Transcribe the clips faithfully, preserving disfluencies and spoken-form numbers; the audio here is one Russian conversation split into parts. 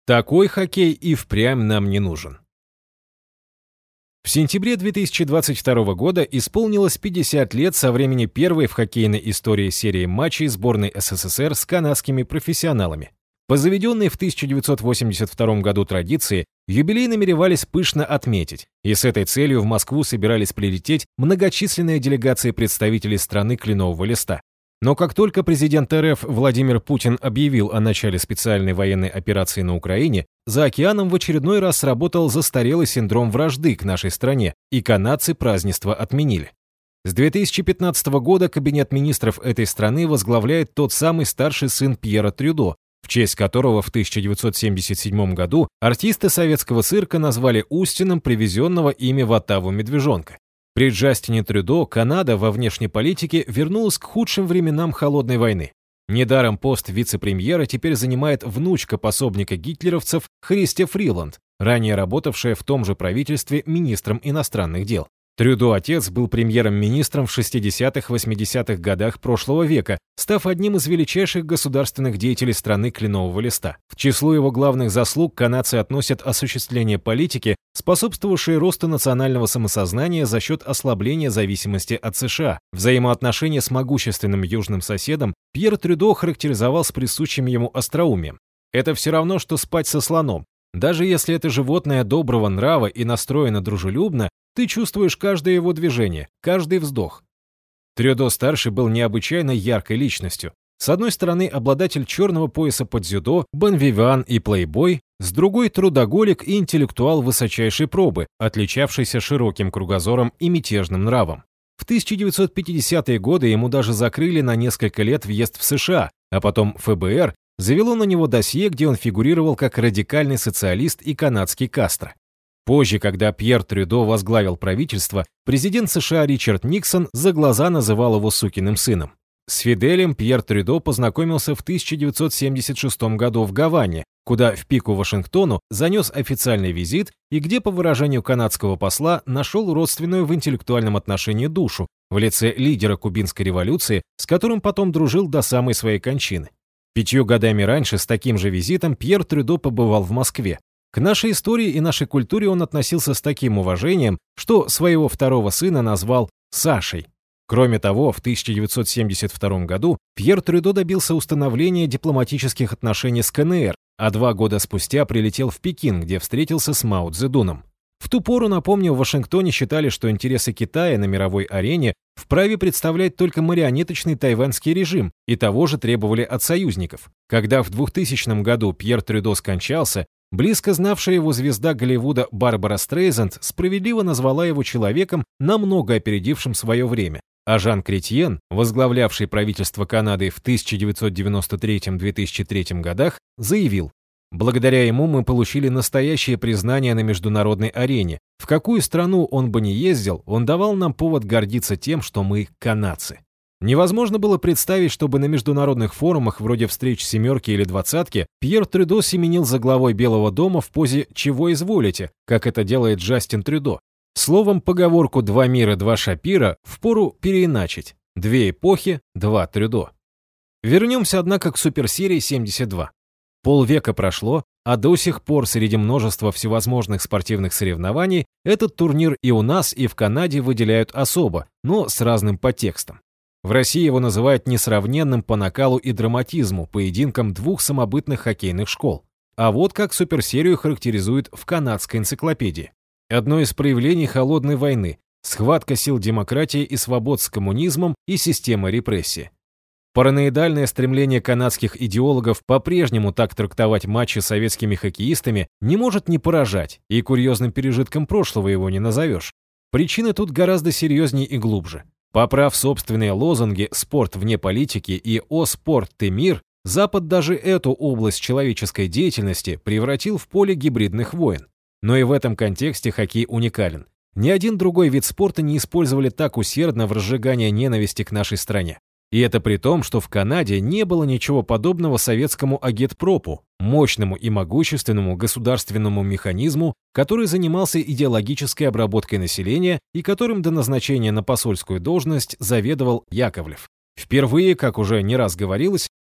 Такой хоккей и впрямь нам не нужен. В сентябре две тысячи двадцать второго года исполнилось пятьдесят лет со времени первой в хоккейной истории серии матчей сборной СССР с канадскими профессионалами. По заведенной в тысяча девятьсот восемьдесят втором году традиции, юбилей намеревались пышно отметить, и с этой целью в Москву собирались прилететь многочисленные делегации представителей страны Кленового листа. Но как только президент РФ Владимир Путин объявил о начале специальной военной операции на Украине, за океаном в очередной раз сработал застарелый синдром вражды к нашей стране, и канадцы празднество отменили. С две тысячи пятнадцатого года кабинет министров этой страны возглавляет тот самый старший сын Пьера Трюдо, в честь которого в тысяча девятьсот семьдесят седьмом году артисты советского цирка назвали Устином привезенного ими в Оттаву медвежонка. При Джастине Трюдо Канада во внешней политике вернулась к худшим временам холодной войны. Недаром пост вице-премьера теперь занимает внучка пособника гитлеровцев Христя Фриланд, ранее работавшая в том же правительстве министром иностранных дел. Трюдо отец был премьером-министром в шестидесятых-восьмидесятых годах прошлого века, став одним из величайших государственных деятелей страны Кленового листа. В число его главных заслуг канадцы относят осуществление политики, способствовавшей росту национального самосознания за счет ослабления зависимости от США. Взаимоотношения с могущественным южным соседом Пьер Трюдо характеризовал с присущим ему остроумием. «Это все равно, что спать со слоном. Даже если это животное доброго нрава и настроено дружелюбно, ты чувствуешь каждое его движение, каждый вздох». Трюдо-старший был необычайно яркой личностью. С одной стороны, обладатель черного пояса по дзюдо, бонвиван и плейбой, с другой – трудоголик и интеллектуал высочайшей пробы, отличавшийся широким кругозором и мятежным нравом. В тысяча девятьсот пятидесятые годы ему даже закрыли на несколько лет въезд в США, а потом эф бэ эр завело на него досье, где он фигурировал как радикальный социалист и канадский Кастро. Позже, когда Пьер Трюдо возглавил правительство, президент США Ричард Никсон за глаза называл его сукиным сыном. С Фиделем Пьер Трюдо познакомился в тысяча девятьсот семьдесят шестом году в Гаване, куда в пику Вашингтону занес официальный визит и где, по выражению канадского посла, нашел родственную в интеллектуальном отношении душу в лице лидера кубинской революции, с которым потом дружил до самой своей кончины. Пятью годами раньше с таким же визитом Пьер Трюдо побывал в Москве. К нашей истории и нашей культуре он относился с таким уважением, что своего второго сына назвал Сашей. Кроме того, в тысяча девятьсот семьдесят втором году Пьер Трюдо добился установления дипломатических отношений с ка эн эр, а два года спустя прилетел в Пекин, где встретился с Мао Цзэдуном. В ту пору, напомню, в Вашингтоне считали, что интересы Китая на мировой арене вправе представлять только марионеточный тайваньский режим, и того же требовали от союзников. Когда в двухтысячном году Пьер Трюдо скончался, близко знавшая его звезда Голливуда Барбара Стрейзанд справедливо назвала его человеком, намного опередившим свое время. А Жан Кретьен, возглавлявший правительство Канады в тысяча девятьсот девяносто третьем — две тысячи третьем годах, заявил: «Благодаря ему мы получили настоящее признание на международной арене. В какую страну он бы ни ездил, он давал нам повод гордиться тем, что мы канадцы». Невозможно было представить, чтобы на международных форумах вроде встреч «семерки» или «двадцатки» Пьер Трюдо семенил за главой Белого дома в позе «чего изволите», как это делает Джастин Трюдо. Словом, поговорку «два мира, два Шапира» впору переиначить: две эпохи, два Трюдо. Вернемся, однако, к суперсерии семьдесят два. Полвека прошло, а до сих пор среди множества всевозможных спортивных соревнований этот турнир и у нас, и в Канаде выделяют особо, но с разным подтекстом. В России его называют несравненным по накалу и драматизму поединком двух самобытных хоккейных школ. А вот как суперсерию характеризуют в канадской энциклопедии. Одно из проявлений холодной войны – схватка сил демократии и свобод с коммунизмом и системой репрессии. Параноидальное стремление канадских идеологов по-прежнему так трактовать матчи с советскими хоккеистами не может не поражать, и курьезным пережитком прошлого его не назовешь. Причины тут гораздо серьезнее и глубже. Поправ собственные лозунги «Спорт вне политики» и «О спорт, ты мир», Запад даже эту область человеческой деятельности превратил в поле гибридных войн. Но и в этом контексте хоккей уникален. Ни один другой вид спорта не использовали так усердно в разжигании ненависти к нашей стране. И это при том, что в Канаде не было ничего подобного советскому агитпропу, мощному и могущественному государственному механизму, который занимался идеологической обработкой населения и которым до назначения на посольскую должность заведовал Яковлев. Впервые, как уже не раз говорилось,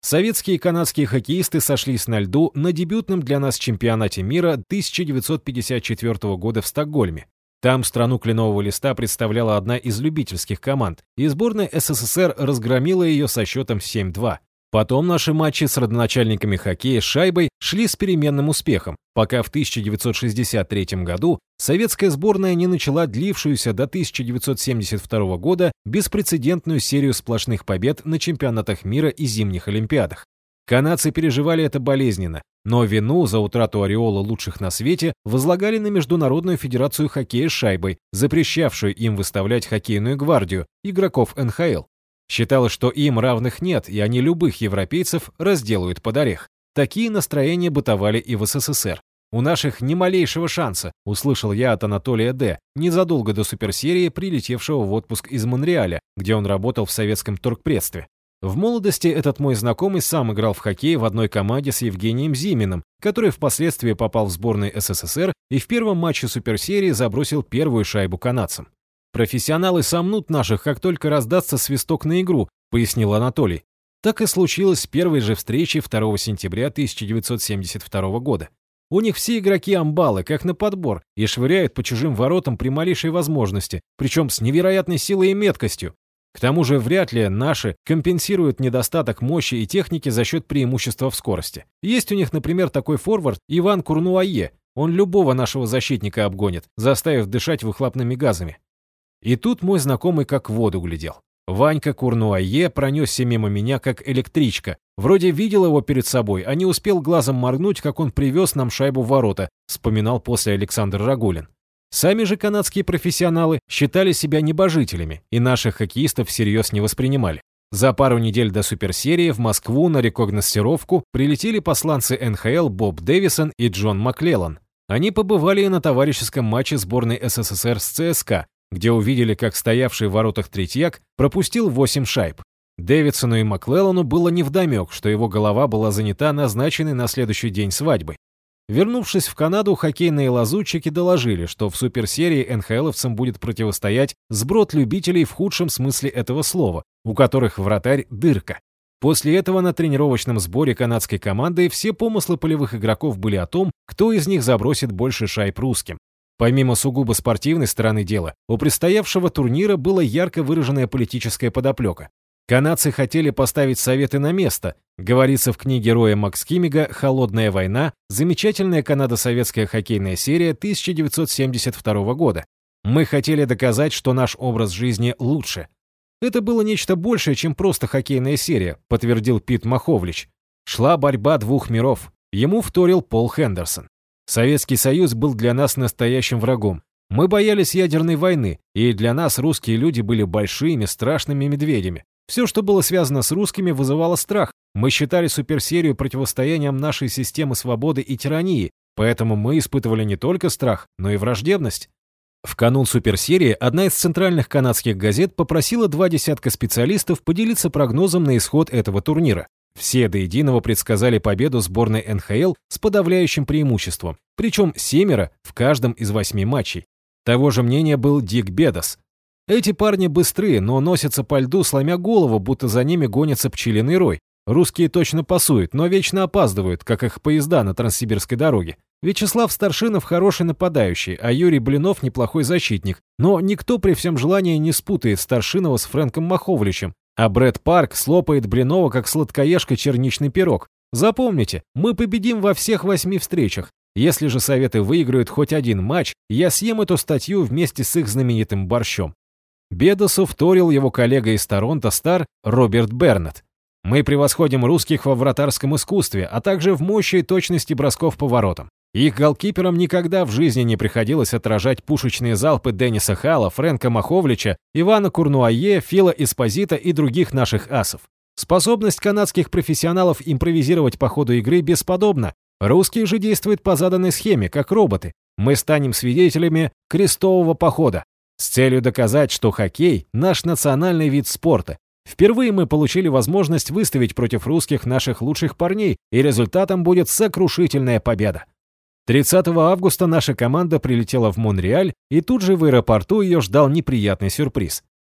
Советские и канадские хоккеисты сошлись на льду на дебютном для нас чемпионате мира тысяча девятьсот пятьдесят четвёртого года в Стокгольме. Там страну кленового листа представляла одна из любительских команд, и сборная СССР разгромила ее со счетом семь-два. Потом наши матчи с родоначальниками хоккея с шайбой шли с переменным успехом, пока в тысяча девятьсот шестьдесят третьем году советская сборная не начала длившуюся до тысяча девятьсот семьдесят второго года беспрецедентную серию сплошных побед на чемпионатах мира и зимних олимпиадах. Канадцы переживали это болезненно, но вину за утрату ореола лучших на свете возлагали на Международную федерацию хоккея с шайбой, запрещавшую им выставлять хоккейную гвардию, игроков эн ха эл. Считалось, что им равных нет, и они любых европейцев разделают под орех. Такие настроения бытовали и в эс эс эс эр. «У наших ни малейшего шанса», услышал я от Анатолия Д., незадолго до суперсерии, прилетевшего в отпуск из Монреаля, где он работал в советском торгпредстве. В молодости этот мой знакомый сам играл в хоккей в одной команде с Евгением Зиминым, который впоследствии попал в сборную эс эс эс эр и в первом матче суперсерии забросил первую шайбу канадцам. «Профессионалы сомнут наших, как только раздастся свисток на игру», пояснил Анатолий. Так и случилось с первой же встречи второго сентября тысяча девятьсот семьдесят второго года. У них все игроки амбалы, как на подбор, и швыряют по чужим воротам при малейшей возможности, причем с невероятной силой и меткостью. К тому же вряд ли наши компенсируют недостаток мощи и техники за счет преимущества в скорости. Есть у них, например, такой форвард Иван Курнуае. Он любого нашего защитника обгонит, заставив дышать выхлопными газами. И тут мой знакомый как в воду глядел. Ванька Курнуае пронесся мимо меня, как электричка. Вроде видел его перед собой, а не успел глазом моргнуть, как он привез нам шайбу в ворота, вспоминал после Александр Рагулин. Сами же канадские профессионалы считали себя небожителями и наших хоккеистов всерьез не воспринимали. За пару недель до суперсерии в Москву на рекогносцировку прилетели посланцы эн ха эл Боб Дэвисон и Джон Маклеллан. Они побывали и на товарищеском матче сборной эс эс эс эр с цэ эс ка а, где увидели, как стоявший в воротах Третьяк пропустил восемь шайб. Дэвидсону и Маклеллану было невдомек, что его голова была занята назначенной на следующий день свадьбой. Вернувшись в Канаду, хоккейные лазутчики доложили, что в суперсерии эн ха эловцам будет противостоять сброд любителей в худшем смысле этого слова, у которых вратарь дырка. После этого на тренировочном сборе канадской команды все помыслы полевых игроков были о том, кто из них забросит больше шайб русским. Помимо сугубо спортивной стороны дела, у предстоявшего турнира была ярко выраженная политическая подоплека. Канадцы хотели поставить Советы на место. Говорится в книге Роя Макскиммига «Холодная война», замечательная канадо-советская хоккейная серия тысяча девятьсот семьдесят второго года. Мы хотели доказать, что наш образ жизни лучше. Это было нечто большее, чем просто хоккейная серия, подтвердил Пит Маховлич. Шла борьба двух миров. Ему вторил Пол Хендерсон. Советский Союз был для нас настоящим врагом. Мы боялись ядерной войны, и для нас русские люди были большими, страшными медведями. Все, что было связано с русскими, вызывало страх. Мы считали суперсерию противостоянием нашей системы свободы и тирании, поэтому мы испытывали не только страх, но и враждебность. В канун суперсерии одна из центральных канадских газет попросила два десятка специалистов поделиться прогнозом на исход этого турнира. Все до единого предсказали победу сборной эн ха эл с подавляющим преимуществом, причем семеро в каждом из восьми матчей. Того же мнения был Дик Бедос. Эти парни быстрые, но носятся по льду, сломя голову, будто за ними гонится пчелиный рой. Русские точно пасуют, но вечно опаздывают, как их поезда на Транссибирской дороге. Вячеслав Старшинов хороший нападающий, а Юрий Блинов неплохой защитник. Но никто при всем желании не спутает Старшинова с Фрэнком Маховличем, а Брэд Парк слопает Блинова, как сладкоежка черничный пирог. Запомните, мы победим во всех восьми встречах. Если же Советы выиграют хоть один матч, я съем эту статью вместе с их знаменитым борщом. Бедосу вторил его коллега из Торонто Стар Роберт Бернетт. Мы превосходим русских во вратарском искусстве, а также в мощи и точности бросков по воротам. Их голкиперам никогда в жизни не приходилось отражать пушечные залпы Денниса Халла, Фрэнка Маховлича, Ивана Курнуае, Фила Эспозита и других наших асов. Способность канадских профессионалов импровизировать по ходу игры бесподобна. Русские же действуют по заданной схеме, как роботы. Мы станем свидетелями крестового похода. С целью доказать, что хоккей – наш национальный вид спорта. Впервые мы получили возможность выставить против русских наших лучших парней, и результатом будет сокрушительная победа. тридцатого августа наша команда прилетела в Монреаль, и тут же в аэропорту ее ждал неприятный сюрприз.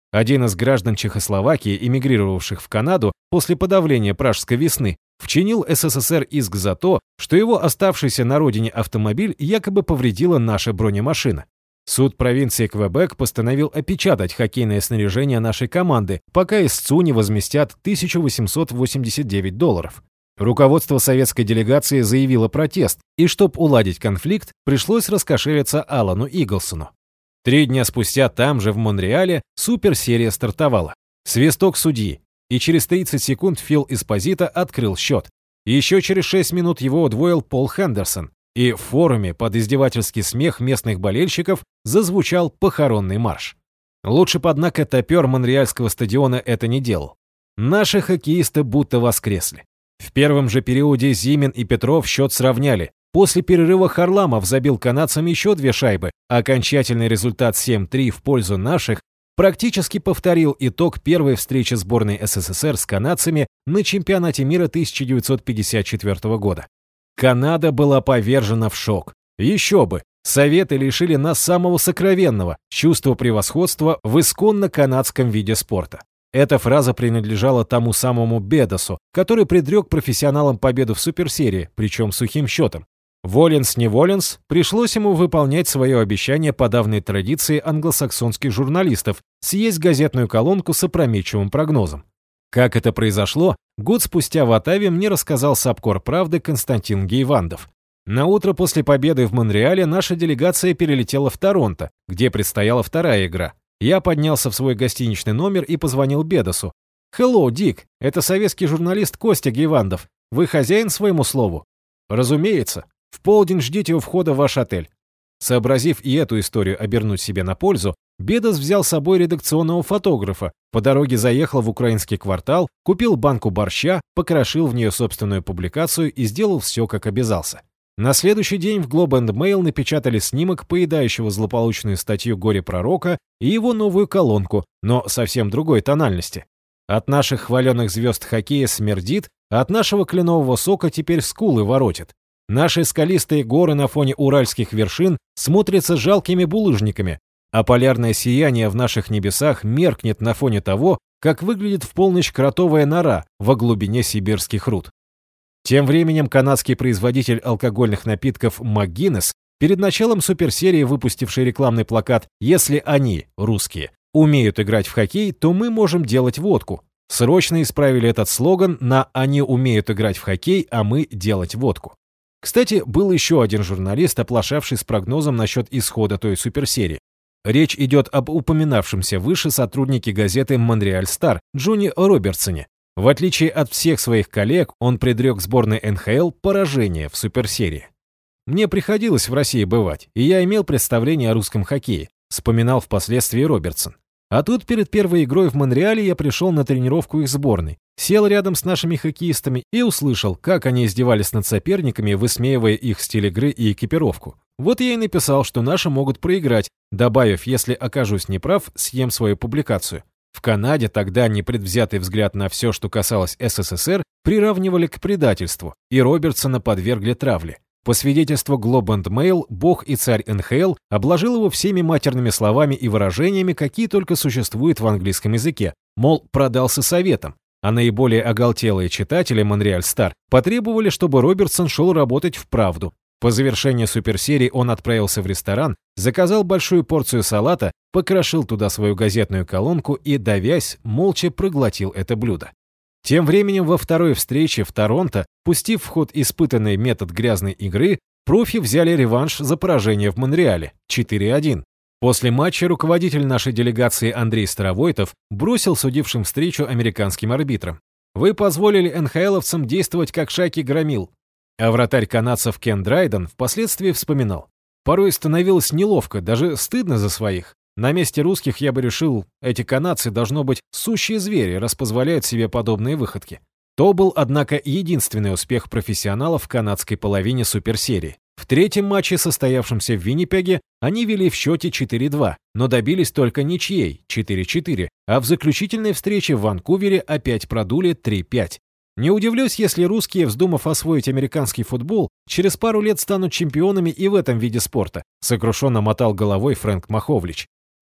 Один из граждан Чехословакии, эмигрировавших в Канаду после подавления Пражской весны, вчинил СССР иск за то, что его оставшийся на родине автомобиль якобы повредила наша бронемашина. Суд провинции Квебек постановил опечатать хоккейное снаряжение нашей команды, пока истцу не возместят тысячу восемьсот восемьдесят девять долларов. Руководство советской делегации заявило протест, и чтобы уладить конфликт, пришлось раскошелиться Алану Иглсону. Три дня спустя там же, в Монреале, суперсерия стартовала. Свисток судьи, и через тридцать секунд Фил Эспозито открыл счет. Еще через шесть минут его удвоил Пол Хендерсон, и в форуме под издевательский смех местных болельщиков зазвучал похоронный марш. Лучше бы, однако, топер монреальского стадиона это не делал. Наши хоккеисты будто воскресли. В первом же периоде Зимин и Петров счет сравняли. После перерыва Харламов забил канадцам еще две шайбы, а окончательный результат семь три в пользу наших практически повторил итог первой встречи сборной СССР с канадцами на чемпионате мира тысяча девятьсот пятьдесят четвёртого года. Канада была повержена в шок. Еще бы, Советы лишили нас самого сокровенного – чувства превосходства в исконно канадском виде спорта. Эта фраза принадлежала тому самому Бедосу, который предрек профессионалам победу в суперсерии, причем сухим счетом. Воленс-не воленс, пришлось ему выполнять свое обещание по давней традиции англосаксонских журналистов съесть газетную колонку с опрометчивым прогнозом. Как это произошло, год спустя в Оттаве мне рассказал сапкор «Правды» Константин Гейвандов. На утро после победы в Монреале наша делегация перелетела в Торонто, где предстояла вторая игра. Я поднялся в свой гостиничный номер и позвонил Бедосу. «Hello, Дик, это советский журналист Костя Гейвандов. Вы хозяин своему слову?» «Разумеется. В полдень ждите у входа в ваш отель». Сообразив и эту историю обернуть себе на пользу, Бедос взял с собой редакционного фотографа, по дороге заехал в украинский квартал, купил банку борща, покрошил в нее собственную публикацию и сделал все, как обязался. На следующий день в Globe and Mail напечатали снимок поедающего злополучную статью горе-пророка и его новую колонку, но совсем другой тональности. От наших хваленных звезд хоккея смердит, а от нашего кленового сока теперь скулы воротит. Наши скалистые горы на фоне уральских вершин смотрятся жалкими булыжниками, а полярное сияние в наших небесах меркнет на фоне того, как выглядит в полночь кротовая нора во глубине сибирских руд. Тем временем канадский производитель алкогольных напитков МакГиннес, перед началом суперсерии выпустивший рекламный плакат «Если они, русские, умеют играть в хоккей, то мы можем делать водку», срочно исправили этот слоган на «Они умеют играть в хоккей, а мы делать водку». Кстати, был еще один журналист, оплошавший с прогнозом насчет исхода той суперсерии. Речь идет об упоминавшемся выше сотруднике газеты «Монреаль Стар» Джонни Робертсоне. В отличие от всех своих коллег, он предрек сборной эн ха эл поражение в суперсерии. «Мне приходилось в России бывать, и я имел представление о русском хоккее», вспоминал впоследствии Робертсон. А тут перед первой игрой в Монреале я пришел на тренировку их сборной, сел рядом с нашими хоккеистами и услышал, как они издевались над соперниками, высмеивая их стиль игры и экипировку. Вот я и написал, что наши могут проиграть, добавив, если окажусь неправ, съем свою публикацию. В Канаде тогда непредвзятый взгляд на все, что касалось эс эс эс эр, приравнивали к предательству, и Робертсона подвергли травле. По свидетельству Globe and Mail, бог и царь эн ха эл обложил его всеми матерными словами и выражениями, какие только существуют в английском языке, мол, продался советам, а наиболее оголтелые читатели Монреаль Стар потребовали, чтобы Робертсон шел работать в «Правду». По завершении суперсерии он отправился в ресторан, заказал большую порцию салата, покрошил туда свою газетную колонку и, давясь, молча проглотил это блюдо. Тем временем во второй встрече в Торонто, пустив в ход испытанный метод грязной игры, профи взяли реванш за поражение в Монреале четыре один. После матча руководитель нашей делегации Андрей Старовойтов бросил судившим встречу американским арбитрам: «Вы позволили эн ха эловцам действовать как шайки громил». А вратарь канадцев Кен Драйден впоследствии вспоминал: «Порой становилось неловко, даже стыдно за своих. На месте русских я бы решил, эти канадцы должно быть сущие звери, раз позволяют себе подобные выходки». То был, однако, единственный успех профессионалов в канадской половине суперсерии. В третьем матче, состоявшемся в Виннипеге, они вели в счете четыре два, но добились только ничьей четыре четыре, а в заключительной встрече в Ванкувере опять продули три пять. Не удивлюсь, если русские, вздумав освоить американский футбол, через пару лет станут чемпионами и в этом виде спорта, сокрушенно мотал головой Фрэнк Маховлич.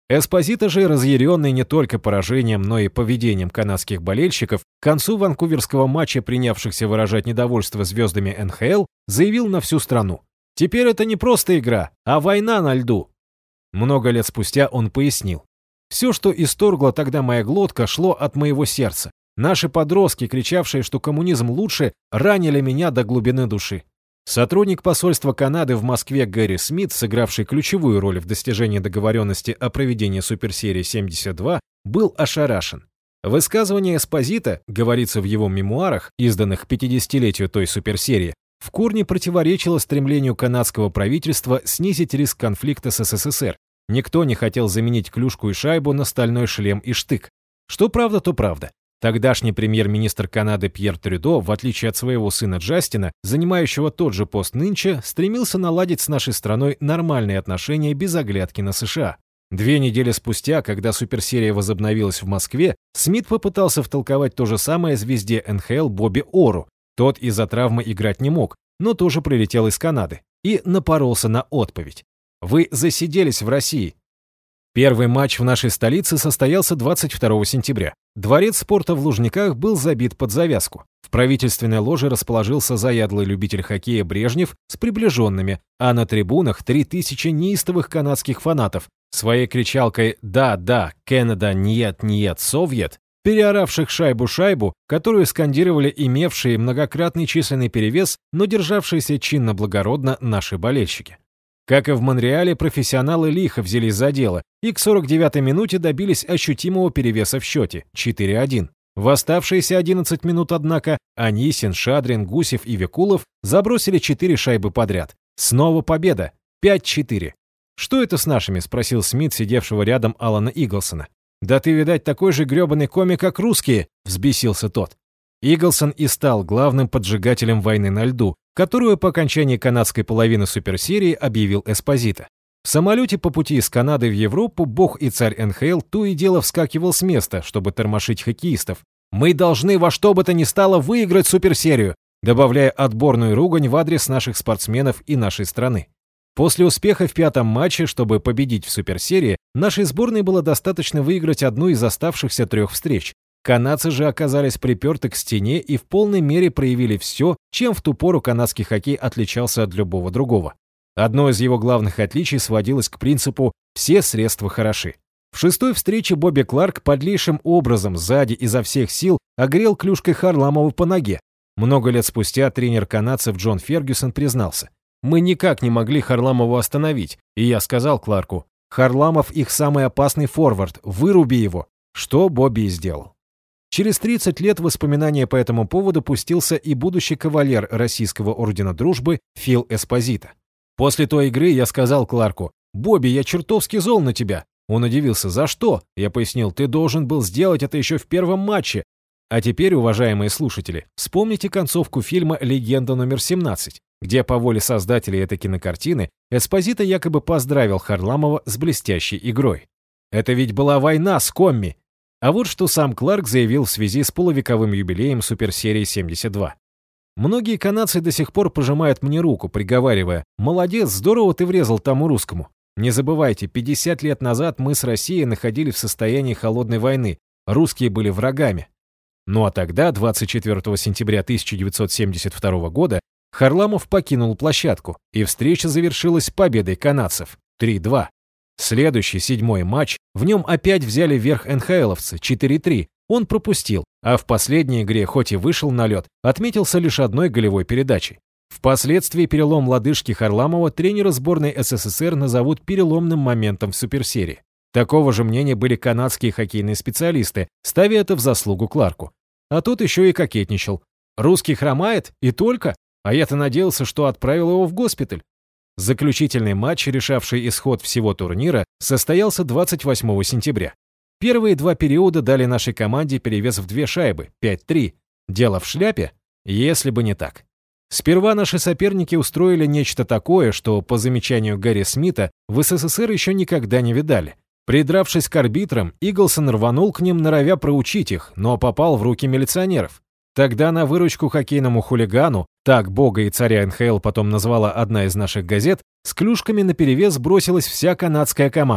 Эспозито же, разъяренный не только поражением, но и поведением канадских болельщиков, к концу ванкуверского матча, принявшихся выражать недовольство звездами эн ха эл, заявил на всю страну: «Теперь это не просто игра, а война на льду». Много лет спустя он пояснил: «Все, что исторгло тогда моя глотка, шло от моего сердца. Наши подростки, кричавшие, что коммунизм лучше, ранили меня до глубины души». Сотрудник посольства Канады в Москве Гэри Смит, сыгравший ключевую роль в достижении договоренности о проведении суперсерии семьдесят два, был ошарашен. Высказывание Эспозито, говорится в его мемуарах, изданных к пятидесятилетию той суперсерии, в корне противоречило стремлению канадского правительства снизить риск конфликта с эс эс эс эр. Никто не хотел заменить клюшку и шайбу на стальной шлем и штык. Что правда, то правда. Тогдашний премьер-министр Канады Пьер Трюдо, в отличие от своего сына Джастина, занимающего тот же пост нынче, стремился наладить с нашей страной нормальные отношения без оглядки на США. Две недели спустя, когда суперсерия возобновилась в Москве, Смит попытался втолковать то же самое звезде эн ха эл Бобби Ору. Тот из-за травмы играть не мог, но тоже прилетел из Канады и напоролся на отповедь: «Вы засиделись в России». Первый матч в нашей столице состоялся двадцать второго сентября. Дворец спорта в Лужниках был забит под завязку. В правительственной ложе расположился заядлый любитель хоккея Брежнев с приближенными, а на трибунах три тысячи неистовых канадских фанатов, своей кричалкой «Да, да, Канада, нет, нет, Совет», переоравших шайбу-шайбу, которую скандировали имевшие многократный численный перевес, но державшиеся чинно-благородно наши болельщики. Как и в Монреале, профессионалы лихо взялись за дело и к сорок девятой минуте добились ощутимого перевеса в счете четыре один. В оставшиеся одиннадцать минут, однако, Анисин, Шадрин, Гусев и Викулов забросили четыре шайбы подряд. Снова победа. пять четыре. «Что это с нашими?» — спросил Смит, сидевшего рядом Алана Иглсона. «Да ты, видать, такой же гребаный комик, как русские!» — взбесился тот. Иглсон и стал главным поджигателем войны на льду, которую по окончании канадской половины суперсерии объявил Эспозито. В самолете по пути из Канады в Европу бог и царь эн ха эл то и дело вскакивал с места, чтобы тормошить хоккеистов. «Мы должны во что бы то ни стало выиграть суперсерию», добавляя отборную ругань в адрес наших спортсменов и нашей страны. После успеха в пятом матче, чтобы победить в суперсерии, нашей сборной было достаточно выиграть одну из оставшихся трех встреч. Канадцы же оказались приперты к стене и в полной мере проявили все, чем в ту пору канадский хоккей отличался от любого другого. Одно из его главных отличий сводилось к принципу «все средства хороши». В шестой встрече Бобби Кларк подлейшим образом сзади изо всех сил огрел клюшкой Харламова по ноге. Много лет спустя тренер канадцев Джон Фергюсон признался: «Мы никак не могли Харламова остановить, и я сказал Кларку: Харламов их самый опасный форвард, выруби его», что Бобби и сделал. Через тридцать лет воспоминания по этому поводу пустился и будущий кавалер Российского ордена дружбы Фил Эспозито. «После той игры я сказал Кларку: Бобби, я чертовски зол на тебя». Он удивился: «За что?» Я пояснил: «Ты должен был сделать это еще в первом матче». А теперь, уважаемые слушатели, вспомните концовку фильма «Легенда номер семнадцать», где по воле создателей этой кинокартины Эспозито якобы поздравил Харламова с блестящей игрой. Это ведь была война с комми. А вот что сам Кларк заявил в связи с полувековым юбилеем суперсерии семьдесят два. «Многие канадцы до сих пор пожимают мне руку, приговаривая: «Молодец, здорово ты врезал тому русскому». Не забывайте, пятьдесят лет назад мы с Россией находились в состоянии холодной войны, русские были врагами. Ну а тогда, двадцать четвёртого сентября тысяча девятьсот семьдесят второго года, Харламов покинул площадку, и встреча завершилась победой канадцев три два. Следующий, седьмой матч, в нем опять взяли верх эн ха эловцы четыре три. Он пропустил, а в последней игре, хоть и вышел на лед, отметился лишь одной голевой передачей. Впоследствии перелом лодыжки Харламова тренера сборной эс эс эс эр назовут переломным моментом в суперсерии. Такого же мнения были канадские хоккейные специалисты, ставя это в заслугу Кларку. А тот еще и кокетничал. «Русский хромает? И только? А я-то надеялся, что отправил его в госпиталь». Заключительный матч, решавший исход всего турнира, состоялся двадцать восьмого сентября. Первые два периода дали нашей команде перевес в две шайбы, пять три. Дело в шляпе? Если бы не так. Сперва наши соперники устроили нечто такое, что, по замечанию Гэри Смита, в эс эс эс эр еще никогда не видали. Придравшись к арбитрам, Иглсон рванул к ним, норовя проучить их, но попал в руки милиционеров. Тогда на выручку хоккейному хулигану, так бога и царя эн ха эл потом назвала одна из наших газет, с клюшками наперевес бросилась вся канадская команда.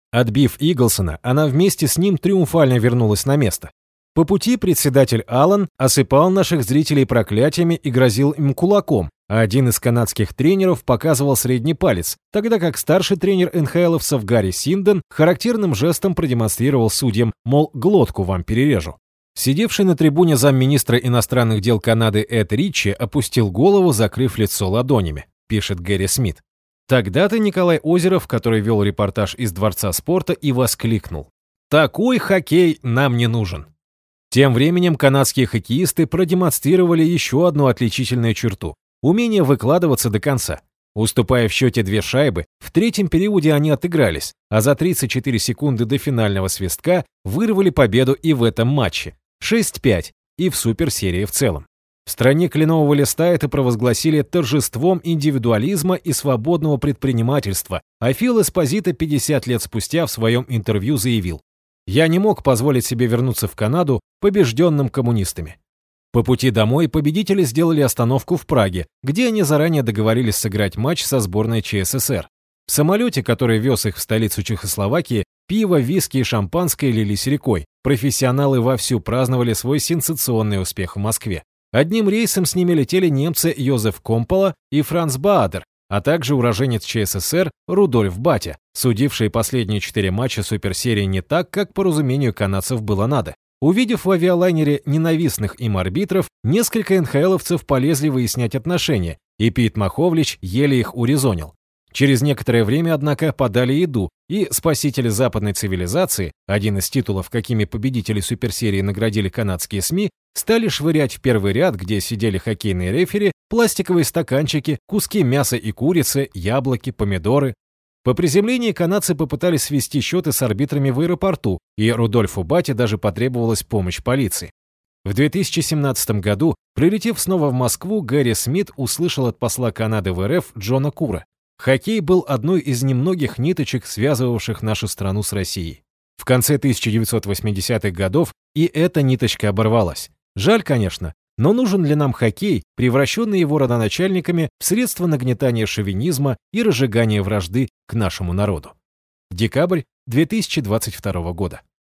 Отбив Иглсона, она вместе с ним триумфально вернулась на место. По пути председатель Аллен осыпал наших зрителей проклятиями и грозил им кулаком, а один из канадских тренеров показывал средний палец, тогда как старший тренер эн ха эловцев Гарри Синден характерным жестом продемонстрировал судьям, мол, глотку вам перережу. Сидевший на трибуне замминистра иностранных дел Канады Эд Ричи опустил голову, закрыв лицо ладонями, пишет Гэри Смит. Тогда-то Николай Озеров, который вел репортаж из Дворца спорта, и воскликнул: «Такой хоккей нам не нужен». Тем временем канадские хоккеисты продемонстрировали еще одну отличительную черту – умение выкладываться до конца. Уступая в счете две шайбы, в третьем периоде они отыгрались, а за тридцать четыре секунды до финального свистка вырвали победу и в этом матче – шесть пять, и в суперсерии в целом. В стране кленового листа это провозгласили торжеством индивидуализма и свободного предпринимательства, а Фил Эспозито пятьдесят лет спустя в своем интервью заявил: «Я не мог позволить себе вернуться в Канаду побежденным коммунистами». По пути домой победители сделали остановку в Праге, где они заранее договорились сыграть матч со сборной Че Эс Эс Эр. В самолете, который вез их в столицу Чехословакии, пиво, виски и шампанское лились рекой. Профессионалы вовсю праздновали свой сенсационный успех в Москве. Одним рейсом с ними летели немцы Йозеф Компола и Франц Баадер, а также уроженец Че Эс Эс Эр Рудольф Батя, судивший последние четыре матча суперсерии не так, как по разумению канадцев было надо. Увидев в авиалайнере ненавистных им арбитров, несколько эн ха эловцев полезли выяснять отношения, и Пит Маховлич еле их урезонил. Через некоторое время, однако, подали еду, и спасители западной цивилизации, один из титулов, какими победители суперсерии наградили канадские СМИ, стали швырять в первый ряд, где сидели хоккейные рефери, пластиковые стаканчики, куски мяса и курицы, яблоки, помидоры. По приземлении канадцы попытались свести счеты с арбитрами в аэропорту, и Рудольфу Бате даже потребовалась помощь полиции. В две тысячи семнадцатом году, прилетев снова в Москву, Гэри Смит услышал от посла Канады в эр эф Джона Кура: «Хоккей был одной из немногих ниточек, связывавших нашу страну с Россией. В конце тысяча девятьсот восьмидесятых годов и эта ниточка оборвалась. Жаль, конечно, но нужен ли нам хоккей, превращенный его родоначальниками в средство нагнетания шовинизма и разжигания вражды к нашему народу?» Декабрь две тысячи двадцать второго года.